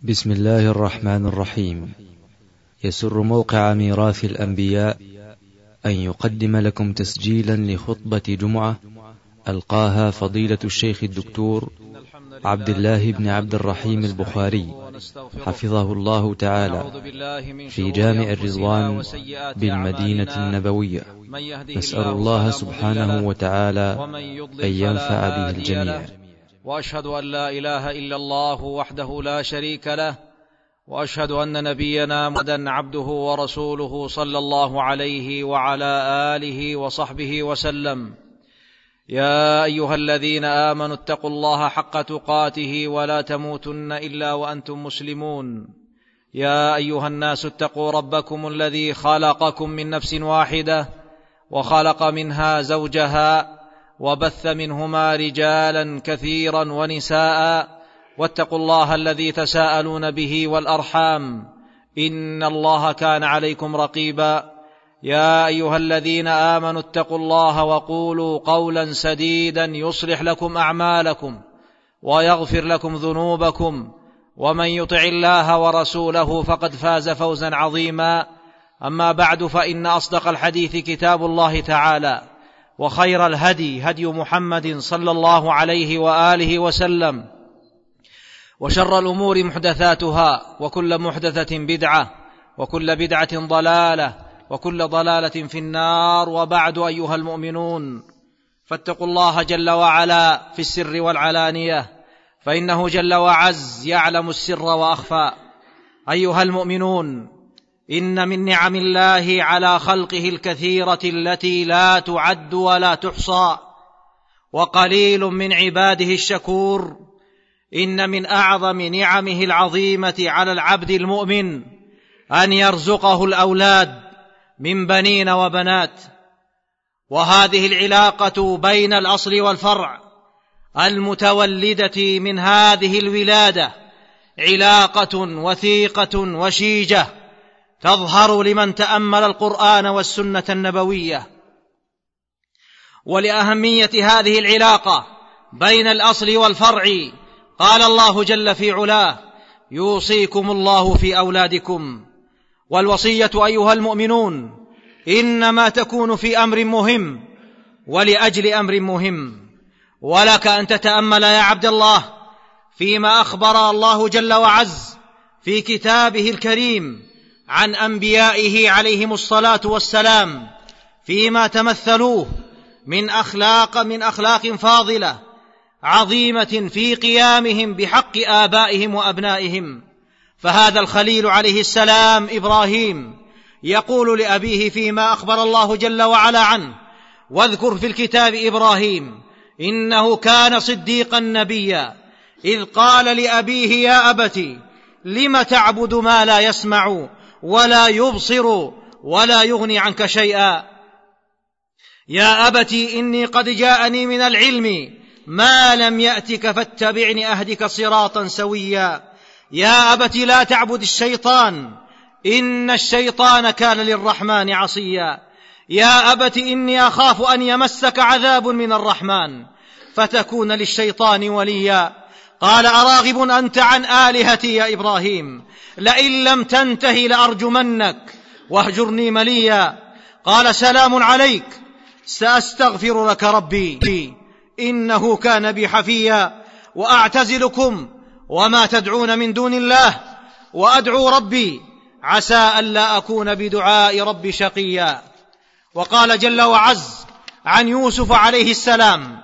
بسم الله الرحمن الرحيم. يسر موقع ميراث الأنبياء أن يقدم لكم تسجيلا لخطبة جمعة ألقاها فضيلة الشيخ الدكتور عبد الله بن عبد الرحيم البخاري حفظه الله تعالى في جامع الرضوان بالمدينة النبوية. نسأل الله سبحانه وتعالى أن ينفع به الجميع. وأشهد أن لا إله إلا الله وحده لا شريك له، وأشهد أن نبينا محمدا عبده ورسوله صلى الله عليه وعلى آله وصحبه وسلم. يا أيها الذين آمنوا اتقوا الله حق تقاته ولا تموتن إلا وأنتم مسلمون. يا أيها الناس اتقوا ربكم الذي خلقكم من نفس واحدة وخلق منها زوجها وبث منهما رجالا كثيرا ونساء، واتقوا الله الذي تساءلون به والأرحام إن الله كان عليكم رقيبا. يا أيها الذين آمنوا اتقوا الله وقولوا قولا سديدا يصلح لكم أعمالكم ويغفر لكم ذنوبكم، ومن يطع الله ورسوله فقد فاز فوزا عظيما. أما بعد، فإن أصدق الحديث كتاب الله تعالى، وخير الهدي هدي محمد صلى الله عليه وآله وسلم، وشر الأمور محدثاتها، وكل محدثة بدعة، وكل بدعة ضلالة، وكل ضلالة في النار. وبعد، أيها المؤمنون، فاتقوا الله جل وعلا في السر والعلانية، فإنه جل وعز يعلم السر وأخفى. أيها المؤمنون، إن من نعم الله على خلقه الكثيرة التي لا تعد ولا تحصى، وقليل من عباده الشكور. إن من أعظم نعمه العظيمة على العبد المؤمن أن يرزقه الأولاد من بنين وبنات، وهذه العلاقة بين الأصل والفرع المتولدة من هذه الولادة علاقة وثيقة وشيجة تظهر لمن تأمل القرآن والسنة النبوية. ولأهمية هذه العلاقة بين الأصل والفرع قال الله جل في علاه: يوصيكم الله في أولادكم. والوصية أيها المؤمنون إنما تكون في أمر مهم ولأجل أمر مهم، ولك أن تتأمل يا عبد الله فيما أخبر الله جل وعز في كتابه الكريم عن أنبيائه عليهم الصلاة والسلام، فيما تمثلوه من أخلاق فاضلة عظيمة في قيامهم بحق آبائهم وأبنائهم. فهذا الخليل عليه السلام إبراهيم يقول لأبيه فيما أخبر الله جل وعلا عنه: واذكر في الكتاب إبراهيم إنه كان صديقا نبيا إذ قال لأبيه يا أبت لم تعبد ما لا يسمع ولا يبصر ولا يغني عنك شيئا. يا أبت إني قد جاءني من العلم ما لم يأتك فاتبعني أهدك صراطا سويا. يا أبت لا تعبد الشيطان إن الشيطان كان للرحمن عصيا. يا أبت إني أخاف أن يمسك عذاب من الرحمن فتكون للشيطان وليا. قال أراغب أنت عن آلهتي يا إبراهيم لئن لم تنته لأرجمنك واهجرني مليا. قال سلام عليك سأستغفر لك ربي إنه كان بي حفيا. وأعتزلكم وما تدعون من دون الله وأدعو ربي عسى ألا أكون بدعاء ربي شقيا. وقال جل وعز عن يوسف عليه السلام: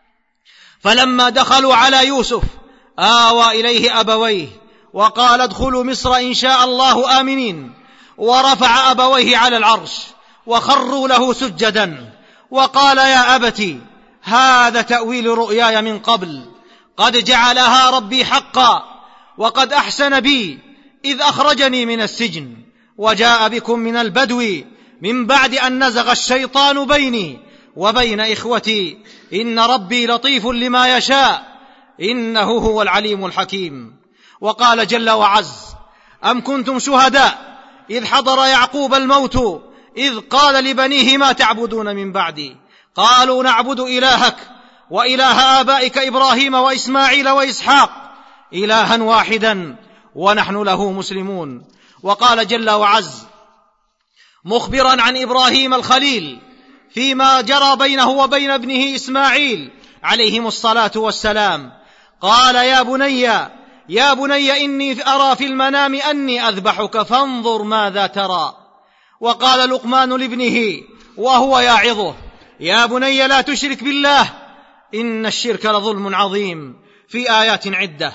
فلما دخلوا على يوسف آوى إليه أبويه وقال ادخلوا مصر إن شاء الله آمنين، ورفع أبويه على العرش وخروا له سجدا وقال يا أبت هذا تأويل رؤياي من قبل قد جعلها ربي حقا، وقد أحسن بي إذ أخرجني من السجن وجاء بكم من البدو من بعد أن نزغ الشيطان بيني وبين إخوتي إن ربي لطيف لما يشاء إنه هو العليم الحكيم. وقال جل وعز: أم كنتم شهداء إذ حضر يعقوب الموت إذ قال لبنيه ما تعبدون من بعدي قالوا نعبد إلهك وإله آبائك إبراهيم وإسماعيل وإسحاق إلها واحدا ونحن له مسلمون. وقال جل وعز مخبرا عن إبراهيم الخليل فيما جرى بينه وبين ابنه إسماعيل عليهم الصلاة والسلام، قال يا بني إني أرى في المنام أني أذبحك فانظر ماذا ترى. وقال لقمان لابنه وهو يعظه يا بني لا تشرك بالله إن الشرك لظلم عظيم، في آيات عدة.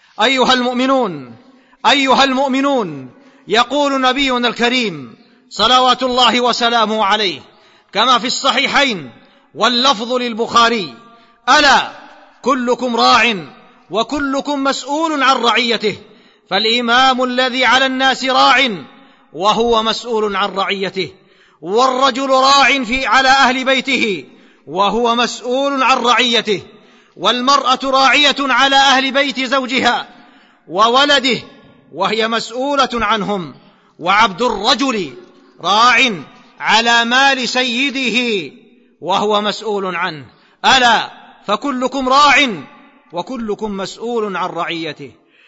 أيها المؤمنون، يقول نبينا الكريم صلوات الله وسلامه عليه كما في الصحيحين واللفظ للبخاري: ألا كلكم راع وكلكم مسؤول عن رعيته، فالإمام الذي على الناس راع وهو مسؤول عن رعيته، والرجل راع على أهل بيته وهو مسؤول عن رعيته، والمرأة راعية على أهل بيت زوجها وولده وهي مسؤولة عنهم، وعبد الرجل راع على مال سيده وهو مسؤول عنه. ألا فكلكم راع وكلكم مسؤول عن رعيته.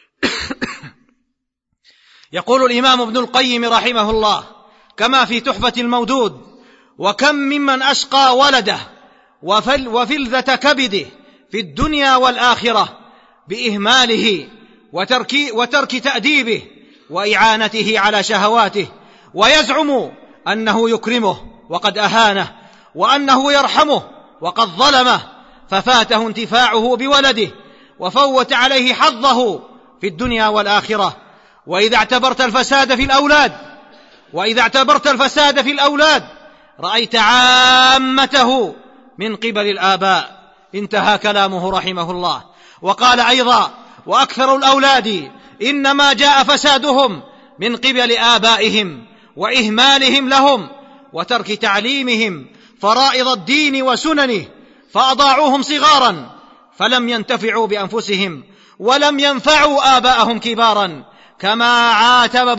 يقول الإمام ابن القيم رحمه الله كما في تحفة المودود: وكم ممن أشقى ولده وفلذة كبده في الدنيا والآخرة بإهماله وترك تأديبه وإعانته على شهواته، ويزعم أنه يكرمه وقد أهانه، وأنه يرحمه وقد ظلمه، ففاته انتفاعه بولده وفوت عليه حظه في الدنيا والآخرة. وإذا اعتبرت الفساد في الأولاد رأيت عامته من قبل الآباء. انتهى كلامه رحمه الله. وقال أيضا: وأكثر الأولاد إنما جاء فسادهم من قبل آبائهم وإهمالهم لهم وترك تعليمهم فرائض الدين وسننه، فأضاعوهم صغارا فلم ينتفعوا بأنفسهم ولم ينفعوا آباءهم كبارا، كما عاتب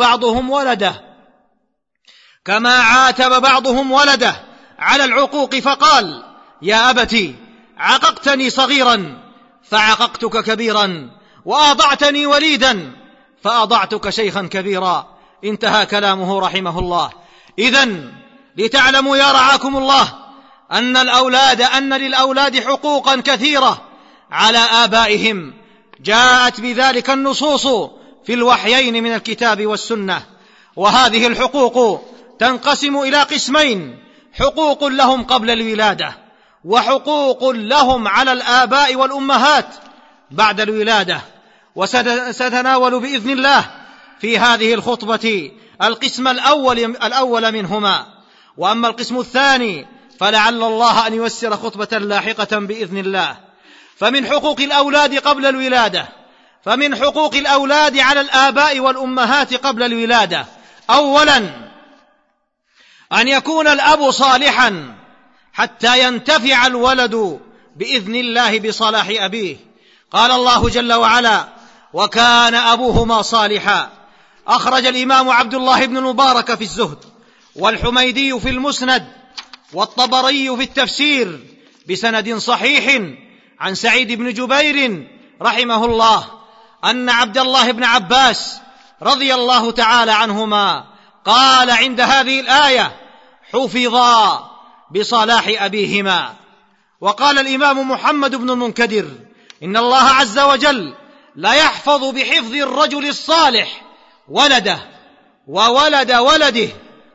بعضهم ولده على العقوق فقال: يا أبتي عققتني صغيرا فعققتك كبيرا، وأضعتني وليدا فأضعتك شيخا كبيرا. انتهى كلامه رحمه الله. إذن لتعلموا يا رعاكم الله أن للأولاد حقوقا كثيرة على آبائهم، جاءت بذلك النصوص في الوحيين من الكتاب والسنة. وهذه الحقوق تنقسم إلى قسمين: حقوق لهم قبل الولادة، وحقوق لهم على الآباء والأمهات بعد الولادة. وستناول بإذن الله في هذه الخطبة القسم الأول منهما. وأما القسم الثاني فلعل الله أن ييسر خطبة لاحقة بإذن الله. فمن حقوق الأولاد قبل الولادة، فمن حقوق الأولاد على الآباء والأمهات قبل الولادة: أولا أن يكون الأب صالحا حتى ينتفع الولد بإذن الله بصلاح أبيه. قال الله جل وعلا: وكان أبوهما صالحا. أخرج الإمام عبد الله بن المبارك في الزهد، والحميدي في المسند، والطبري في التفسير بسند صحيح عن سعيد بن جبير رحمه الله أن عبد الله بن عباس رضي الله تعالى عنهما قال عند هذه الآية: حفظا بصلاح أبيهما. وقال الإمام محمد بن المنكدر: إن الله عز وجل لا يحفظ بحفظ الرجل الصالح ولده وولد ولده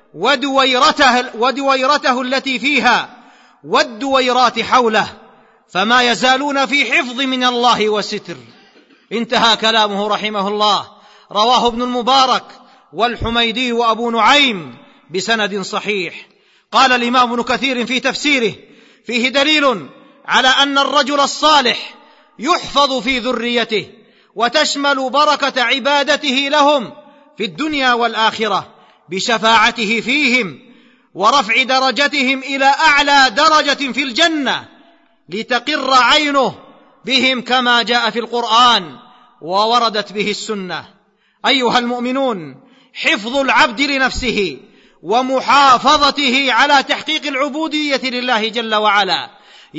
ودويرته التي فيها والدويرات حوله، فما يزالون في حفظ من الله وستر. انتهى كلامه رحمه الله. رواه ابن المبارك والحميدي وأبو نعيم بسند صحيح. قال الإمام ابن كثير في تفسيره: فيه دليل على أن الرجل الصالح يحفظ في ذريته، وتشمل بركة عبادته لهم في الدنيا والآخرة بشفاعته فيهم ورفع درجتهم إلى أعلى درجة في الجنة، لتقر عينه بهم كما جاء في القرآن ووردت به السنة. أيها المؤمنون، حفظ العبد لنفسه ومحافظته على تحقيق العبودية لله جل وعلا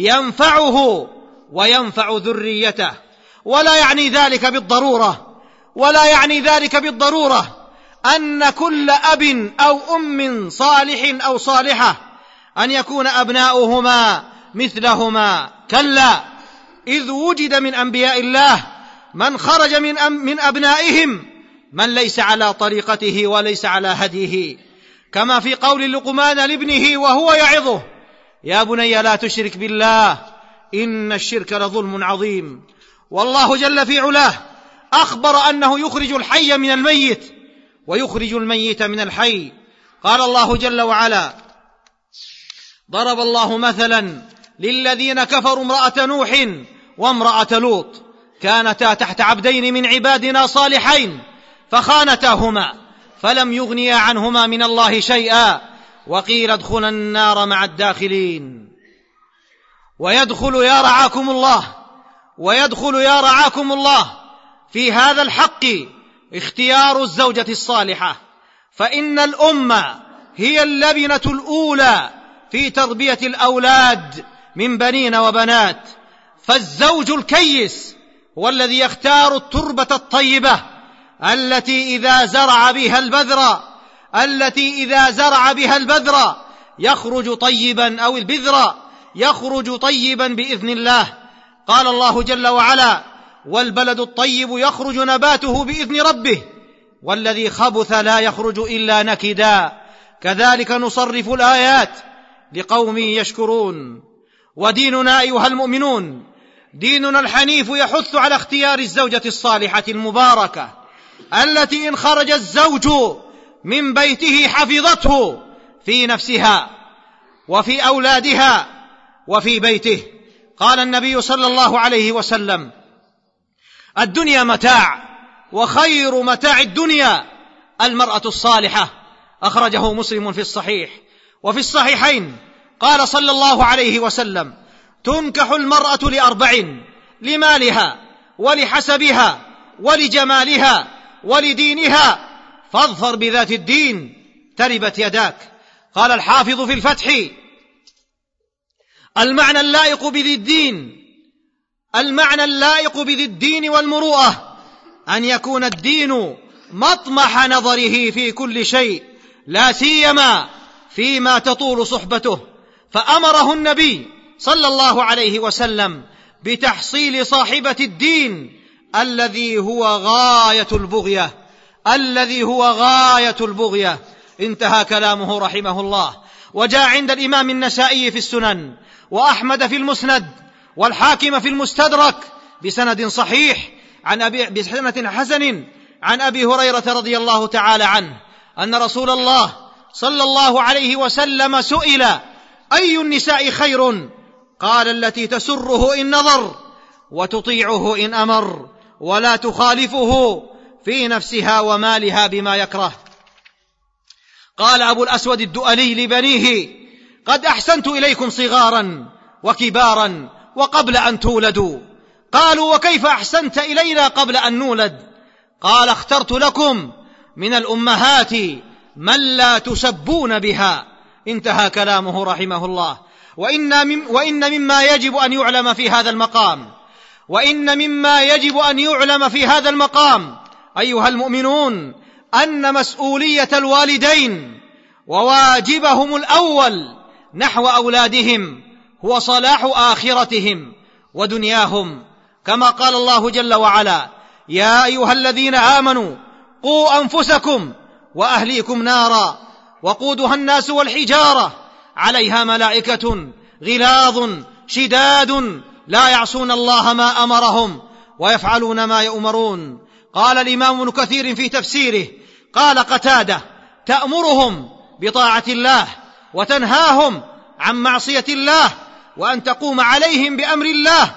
ينفعه وينفع ذريته، ولا يعني ذلك بالضرورة ولا يعني ذلك بالضرورة أن كل أب أو أم صالح أو صالحة أن يكون أبناؤهما مثلهما، كلا، إذ وجد من أنبياء الله من خرج من أبنائهم من ليس على طريقته وليس على هديه، كما في قول لقمان لابنه وهو يعظه: يا بني لا تشرك بالله إن الشرك لظلم عظيم. والله جل في علاه أخبر أنه يخرج الحي من الميت ويخرج الميت من الحي. قال الله جل وعلا: ضرب الله مثلا للذين كفروا امرأة نوح وامرأة لوط كانتا تحت عبدين من عبادنا صالحين فخانتاهما فلم يغنيا عنهما من الله شيئا وقيل ادخلا النار مع الداخلين. ويدخل يا رعاكم الله في هذا الحق اختيار الزوجة الصالحة، فإن الأمة هي اللبنة الأولى في تربية الأولاد من بنين وبنات، فالزوج الكيس هو الذي يختار التربة الطيبة التي إذا زرع بها البذر يخرج طيبا، أو البذر يخرج طيبا بإذن الله. قال الله جل وعلا: والبلد الطيب يخرج نباته بإذن ربه والذي خبث لا يخرج إلا نكدا كذلك نصرف الآيات لقوم يشكرون. وديننا أيها المؤمنون ديننا الحنيف يحث على اختيار الزوجة الصالحة المباركة التي إن خرج الزوج من بيته حفظته في نفسها وفي أولادها وفي بيته. قال النبي صلى الله عليه وسلم: الدنيا متاع وخير متاع الدنيا المرأة الصالحة. أخرجه مسلم في الصحيح. وفي الصحيحين قال صلى الله عليه وسلم: تنكح المرأة ل4: لمالها ولحسبها ولجمالها ولدينها فاظفر بذات الدين تربت يداك. قال الحافظ في الفتح: المعنى اللائق بذي الدين والمروءة أن يكون الدين مطمح نظره في كل شيء، لا سيما فيما تطول صحبته، فأمره النبي صلى الله عليه وسلم بتحصيل صاحبة الدين الذي هو غاية البغية. انتهى كلامه رحمه الله. وجاء عند الإمام النسائي في السنن وأحمد في المسند والحاكم في المستدرك بسند صحيح بسند حسن عن أبي هريرة رضي الله تعالى عنه أن رسول الله صلى الله عليه وسلم سئل: أي النساء خير؟ قال: التي تسره إن نظر وتطيعه إن أمر ولا تخالفه في نفسها ومالها بما يكره. قال أبو الأسود الدؤلي لبنيه: قد أحسنت إليكم صغارا وكبارا وقبل أن تولدوا. قالوا: وكيف أحسنت إلينا قبل أن نولد؟ قال: اخترت لكم من الأمهات من لا تسبون بها. انتهى كلامه رحمه الله. وإن مما يجب أن يعلم في هذا المقام أيها المؤمنون أن مسؤولية الوالدين وواجبهم الأول نحو أولادهم هو صلاح آخرتهم ودنياهم، كما قال الله جل وعلا: يا أيها الذين آمنوا قوا أنفسكم وأهليكم نارا وقودها الناس والحجارة عليها ملائكة غلاظ شداد لا يعصون الله ما أمرهم ويفعلون ما يؤمرون. قال الإمام ابن كثير في تفسيره: قال قتادة: تأمرهم بطاعة الله وتنهاهم عن معصية الله، وأن تقوم عليهم بأمر الله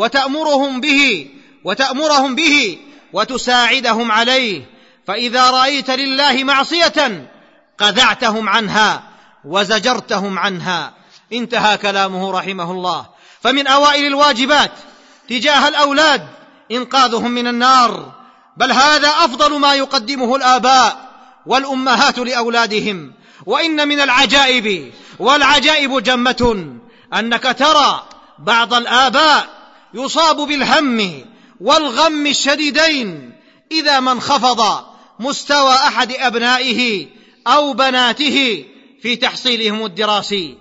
وتأمرهم به وتساعدهم عليه، فإذا رأيت لله معصية قذعتهم عنها وزجرتهم عنها. انتهى كلامه رحمه الله. فمن أوائل الواجبات تجاه الأولاد إنقاذهم من النار، بل هذا أفضل ما يقدمه الآباء والأمهات لأولادهم. وإن من العجائب، والعجائب جمة، أنك ترى بعض الآباء يصاب بالهم والغم الشديدين إذا ما انخفض مستوى أحد أبنائه أو بناته في تحصيلهم الدراسي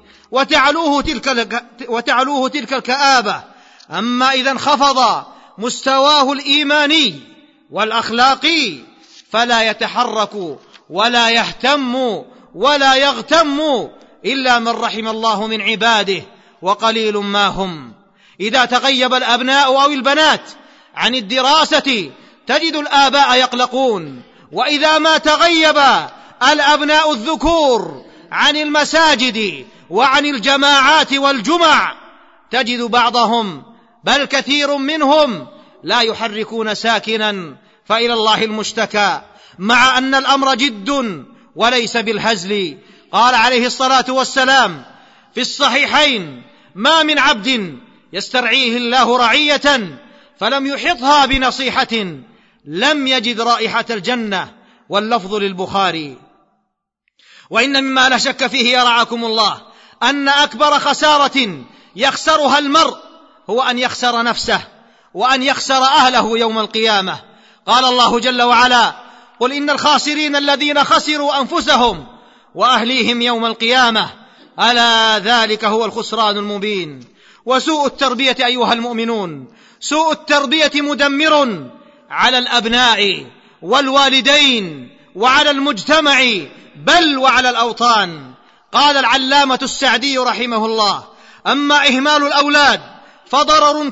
وتعلوه تلك الكآبة. أما إذا انخفض مستواه الإيماني والأخلاقي فلا يتحرك ولا يهتم ولا يغتم إلا من رحم الله من عباده، وقليل ما هم. إذا تغيب الأبناء أو البنات عن الدراسة تجد الآباء يقلقون، وإذا ما تغيب الأبناء الذكور عن المساجد وعن الجماعات والجمع تجد بعضهم بل كثير منهم لا يحركون ساكنا، فإلى الله المشتكى، مع أن الأمر جد وليس بالهزل. قال عليه الصلاة والسلام في الصحيحين: ما من عبد يسترعيه الله رعية فلم يحطها بنصيحة لم يجد رائحة الجنة، واللفظ للبخاري. وإن مما لا شك فيه يرعاكم الله أن أكبر خسارة يخسرها المرء هو أن يخسر نفسه وأن يخسر أهله يوم القيامة. قال الله جل وعلا: قل إن الخاسرين الذين خسروا أنفسهم وأهليهم يوم القيامة ألا ذلك هو الخسران المبين. وسوء التربية أيها المؤمنون، سوء التربية مدمر على الأبناء والوالدين وعلى المجتمع بل وعلى الأوطان. قال العلامة السعدي رحمه الله: أما إهمال الأولاد فضرره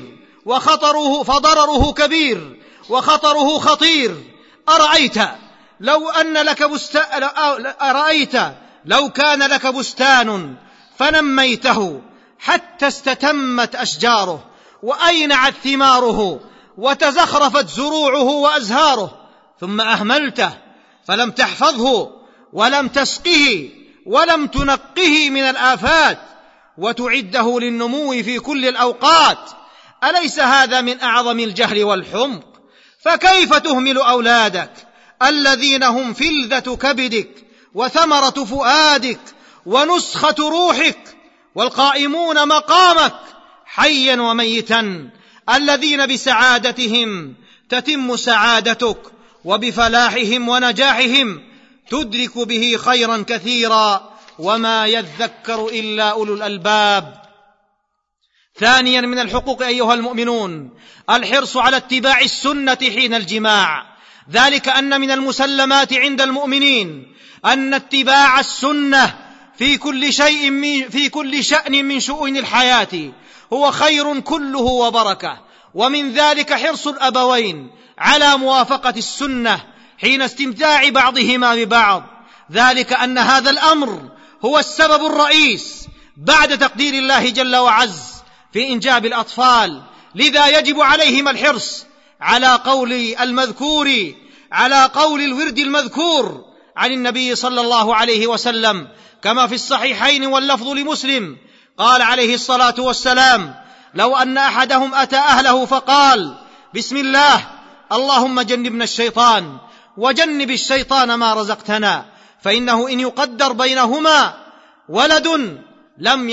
كبير وخطره خطير. أرأيت لو كان لك بستان فنميته حتى استتمت أشجاره وأينعت ثماره وتزخرفت زروعه وأزهاره، ثم أهملته فلم تحفظه ولم تسقه ولم تنقه من الآفات وتعده للنمو في كل الأوقات، أليس هذا من أعظم الجهل والحمق؟ فكيف تهمل أولادك الذين هم فلذة كبدك وثمرة فؤادك ونسخة روحك والقائمون مقامك حيا وميتا، الذين بسعادتهم تتم سعادتك وبفلاحهم ونجاحهم تدرك به خيرا كثيرا وما يذكر إلا أولو الألباب. ثانيا من الحقوق أيها المؤمنون الحرص على اتباع السنة حين الجماع، ذلك أن من المسلمات عند المؤمنين أن اتباع السنة في كل شأن من شؤون الحياة هو خير كله وبركة، ومن ذلك حرص الأبوين على موافقة السنة حين استمتاع بعضهما ببعض، ذلك أن هذا الأمر هو السبب الرئيس بعد تقدير الله جل وعز في إنجاب الأطفال، لذا يجب عليهم الحرص على قول الورد المذكور عن النبي صلى الله عليه وسلم كما في الصحيحين واللفظ لمسلم. قال عليه الصلاة والسلام: لو أن أحدهم أتى أهله فقال: بسم الله اللهم جنبنا الشيطان وجنب الشيطان ما رزقتنا، فإنه إن يقدر بينهما ولد لم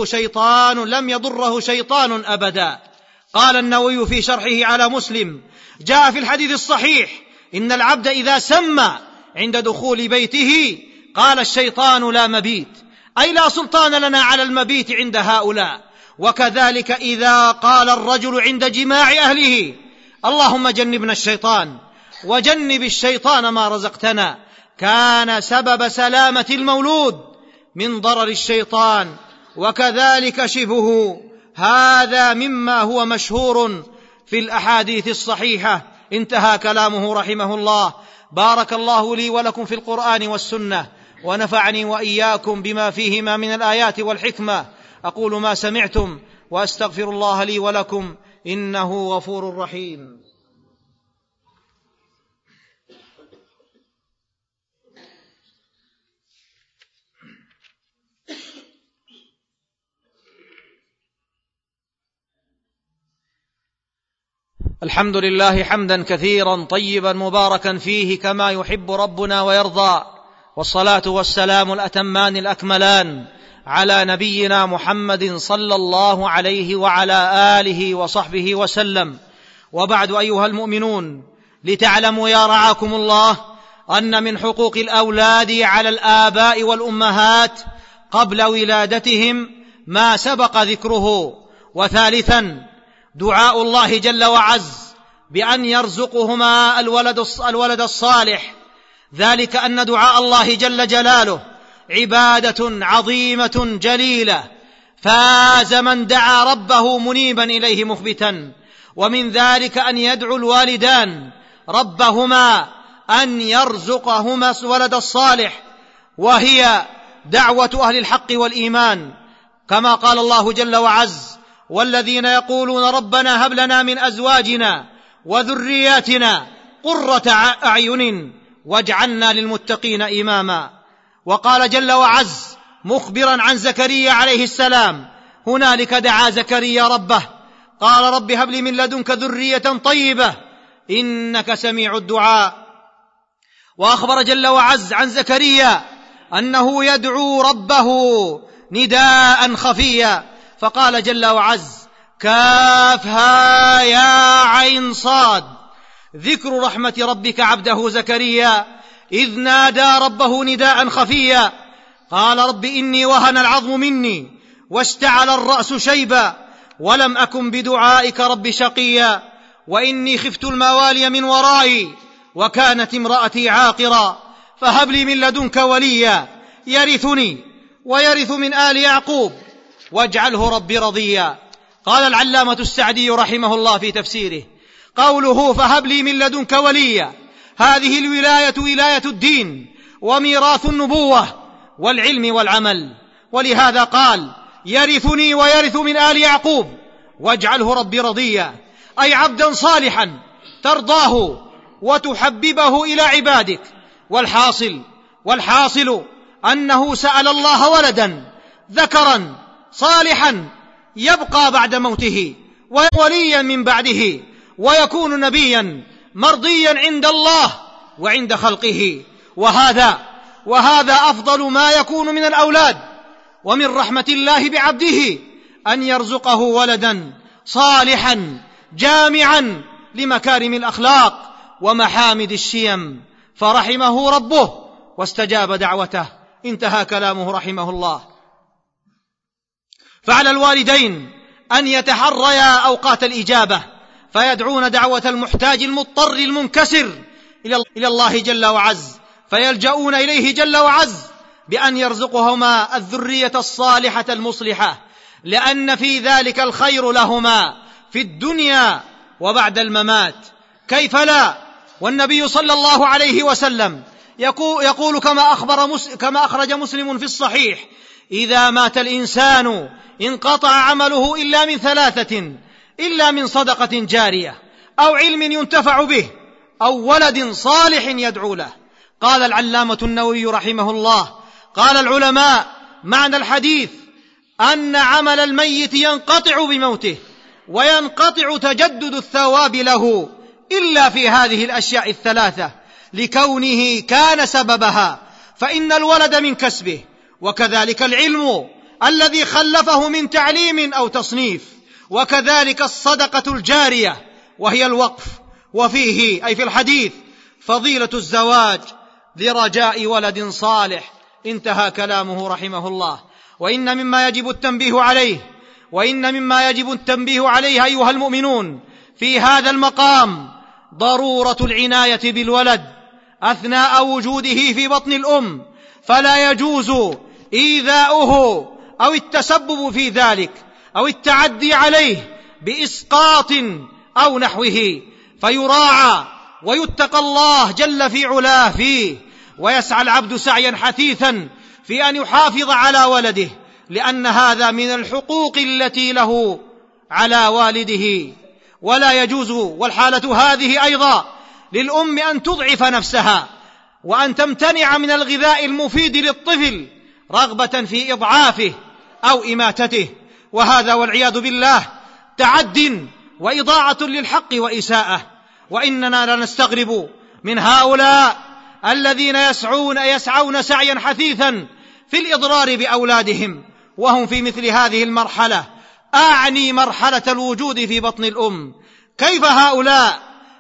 يضره شيطان أبدا. قال النووي في شرحه على مسلم: جاء في الحديث الصحيح: إن العبد إذا سمى عند دخول بيته قال الشيطان لا مبيت، أي لا سلطان لنا على المبيت عند هؤلاء. وكذلك إذا قال الرجل عند جماع أهله: اللهم جنبنا الشيطان وجنب الشيطان ما رزقتنا، كان سبب سلامة المولود من ضرر الشيطان. وكذلك شبهه، هذا مما هو مشهور في الأحاديث الصحيحة. انتهى كلامه رحمه الله. بارك الله لي ولكم في القرآن والسنة، ونفعني وإياكم بما فيهما من الآيات والحكمة. أقول ما سمعتم وأستغفر الله لي ولكم إنه غفور رحيم. الحمد لله حمدا كثيرا طيبا مباركا فيه كما يحب ربنا ويرضى، والصلاة والسلام الأتمان الأكملان على نبينا محمد صلى الله عليه وعلى آله وصحبه وسلم. وبعد أيها المؤمنون، لتعلموا يا رعاكم الله أن من حقوق الأولاد على الآباء والأمهات قبل ولادتهم ما سبق ذكره. وثالثا دعاء الله جل وعز بأن يرزقهما الولد الصالح، ذلك أن دعاء الله جل جلاله عبادة عظيمة جليلة، فاز من دعا ربه منيبا إليه مخبتا. ومن ذلك أن يدعو الوالدان ربهما أن يرزقهما الولد الصالح، وهي دعوة أهل الحق والإيمان، كما قال الله جل وعز: والذين يقولون ربنا هب لنا من أزواجنا وذرياتنا قرة أعين واجعلنا للمتقين إماما. وقال جل وعز مخبرا عن زكريا عليه السلام: هنالك دعا زكريا ربه قال رب هب لي من لدنك ذرية طيبة إنك سميع الدعاء. وأخبر جل وعز عن زكريا أنه يدعو ربه نداء خفيا، فقال جل وعز: كافها يا عين صاد، ذكر رحمة ربك عبده زكريا إذ نادى ربه نداء خفيا، قال رب إني وهن العظم مني واشتعل الرأس شيبا ولم أكن بدعائك رب شقيا وإني خفت الموالي من ورائي وكانت امرأتي عاقرا فهب لي من لدنك وليا يرثني ويرث من آل يعقوب واجعله ربي رضيا. قال العلامة السعدي رحمه الله في تفسيره: قوله فهب لي من لدنك وليا، هذه الولاية ولاية الدين وميراث النبوة والعلم والعمل، ولهذا قال: يرثني ويرث من آل يعقوب واجعله ربي رضيا، أي عبدا صالحا ترضاه وتحببه إلى عبادك. والحاصل أنه سأل الله ولدا ذكرا صالحا يبقى بعد موته ووليا من بعده ويكون نبيا مرضيا عند الله وعند خلقه، وهذا أفضل ما يكون من الأولاد. ومن رحمة الله بعبده أن يرزقه ولدا صالحا جامعا لمكارم الأخلاق ومحامد الشيم، فرحمه ربه واستجاب دعوته. انتهى كلامه رحمه الله. فعلى الوالدين أن يتحريا أوقات الإجابة، فيدعون دعوة المحتاج المضطر المنكسر إلى الله جل وعز، فيلجؤون إليه جل وعز بأن يرزقهما الذرية الصالحة المصلحة، لأن في ذلك الخير لهما في الدنيا وبعد الممات. كيف لا؟ والنبي صلى الله عليه وسلم يقول كما أخرج مسلم في الصحيح: إذا مات الإنسان انقطع عمله إلا من ثلاثة: إلا من صدقة جارية أو علم ينتفع به أو ولد صالح يدعو له. قال العلامة النووي رحمه الله: قال العلماء معنى الحديث أن عمل الميت ينقطع بموته وينقطع تجدد الثواب له إلا في هذه الأشياء الثلاثة، لكونه كان سببها، فإن الولد من كسبه، وكذلك العلم الذي خلفه من تعليم أو تصنيف، وكذلك الصدقة الجارية وهي الوقف. وفيه أي في الحديث فضيلة الزواج لرجاء ولد صالح. انتهى كلامه رحمه الله. وإن مما يجب التنبيه عليه أيها المؤمنون في هذا المقام ضرورة العناية بالولد أثناء وجوده في بطن الأم، فلا يجوز إيذاؤه أو التسبب في ذلك أو التعدي عليه بإسقاط أو نحوه، فيراعى ويتقى الله جل في علاه فيه، ويسعى العبد سعيا حثيثا في أن يحافظ على ولده، لأن هذا من الحقوق التي له على والده. ولا يجوز، والحالة هذه أيضا، للأم أن تضعف نفسها وأن تمتنع من الغذاء المفيد للطفل رغبة في إضعافه أو إماتته، وهذا والعياذ بالله تعد وإضاعة للحق وإساءة. وإننا لنستغرب من هؤلاء الذين يسعون سعيا حثيثا في الإضرار بأولادهم وهم في مثل هذه المرحلة، أعني مرحلة الوجود في بطن الأم. كيف هؤلاء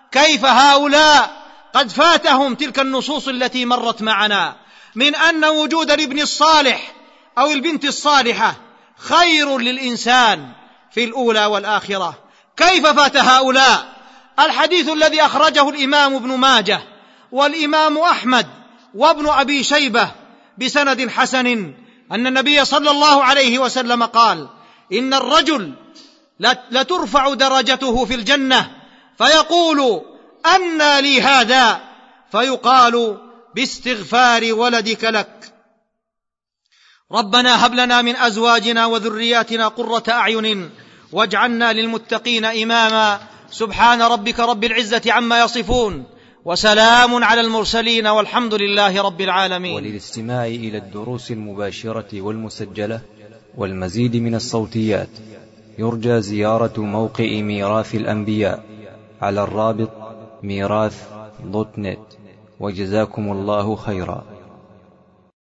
كيف هؤلاء قد فاتهم تلك النصوص التي مرت معنا من أن وجود الابن الصالح أو البنت الصالحة خير للإنسان في الأولى والآخرة. كيف فات هؤلاء الحديث الذي أخرجه الإمام ابن ماجه والإمام أحمد وابن أبي شيبة بسند حسن أن النبي صلى الله عليه وسلم قال: إن الرجل لترفع درجته في الجنة فيقول: أنى لي هذا؟ فيقال: باستغفار ولدك لك. ربنا هب لنا من أزواجنا وذرياتنا قرة أعين واجعلنا للمتقين إماما. سبحان ربك رب العزة عما يصفون وسلام على المرسلين والحمد لله رب العالمين. وللاستماع إلى الدروس المباشرة والمسجلة والمزيد من الصوتيات يرجى زيارة موقع ميراث الأنبياء على الرابط ميراث.net. وجزاكم الله خيرا.